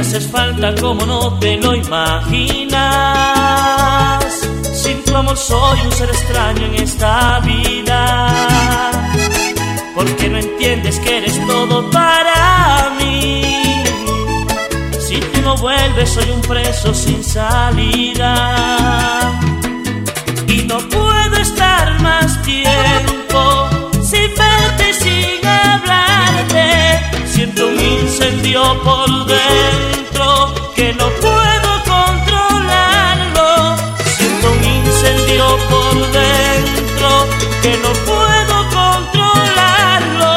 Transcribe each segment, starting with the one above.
haces falta como no te lo imaginas. Sin tu amor soy un ser extraño en esta vida. Porque no entiendes que eres todo para mí. Si tú no vuelves soy un preso sin salida. Y no puedo estar más tiempo sin verte, sin hablarte. Siento un incendio por dentro que no puedo controlarlo. Siento un incendio por dentro que no puedo controlarlo.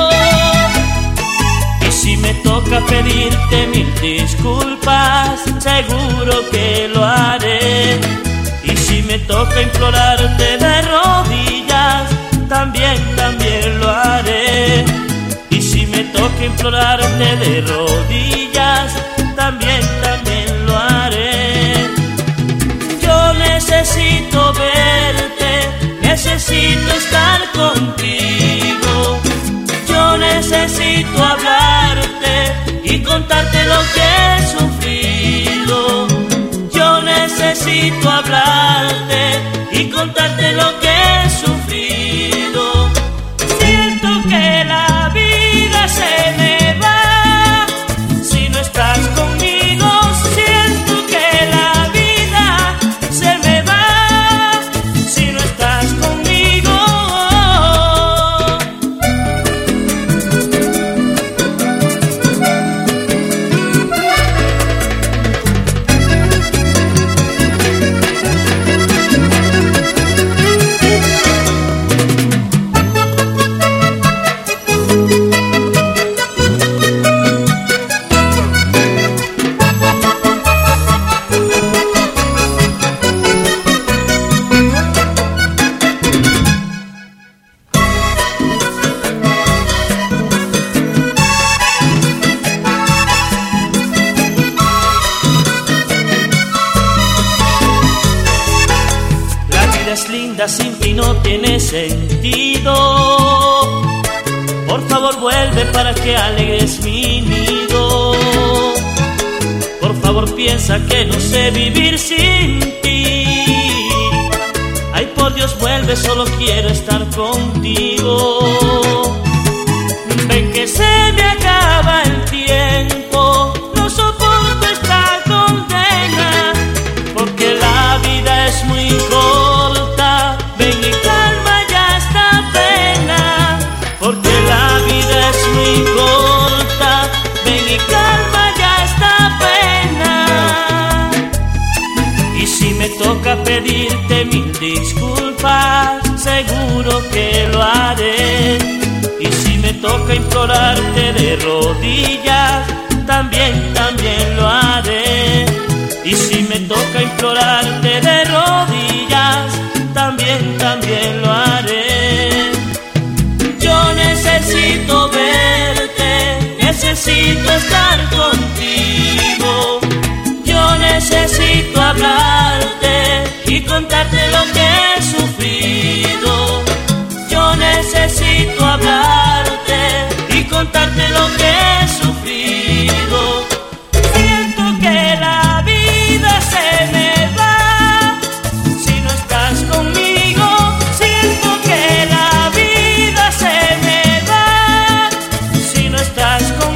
Y si me toca pedirte mil disculpas, seguro que lo haré. Y si me toca implorarte de rodillas, también lo haré. Y si me toca implorarte de rodillas, también lo haré. Yo necesito verte, necesito estar contigo. Yo necesito hablarte y contarte lo que he sufrido. Yo necesito hablarte y contarte lo que he sufrido. Siento que la vida se me va si no estás conmigo. Siento que la vida se me va si no estás conmigo. Es linda, sin ti no tiene sentido. Por favor vuelve para que alegres mi nido. Por favor piensa que no sé vivir sin ti. Ay, por Dios vuelve, solo quiero estar contigo. Ven que se me acaba el tiempo, no soporto esta condena. Porque la vida es muy corta, ven y calma ya esta pena. Porque la vida es muy corta, ven y calma ya esta pena. Y si me toca pedirte mil disculpas, seguro que lo haré. Y si me toca implorarte de rodillas, también lo haré. Y si me toca implorarte de rodillas, también lo haré. Yo necesito verte, necesito estar contigo. Yo necesito hablarte y contarte lo que he sufrido. Yo necesito hablarte y contarte lo que he sufrido. Siento que la vida se me va si no estás conmigo. Siento que la vida se me va si no estás conmigo.